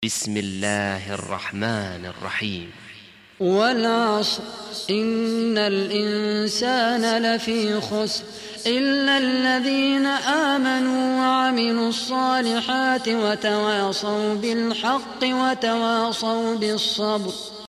بسم الله الرحمن الرحيم. والعصر إن الإنسان لفي خسر إلا الذين آمنوا وعملوا الصالحات وتواصوا بالحق وتواصوا بالصبر.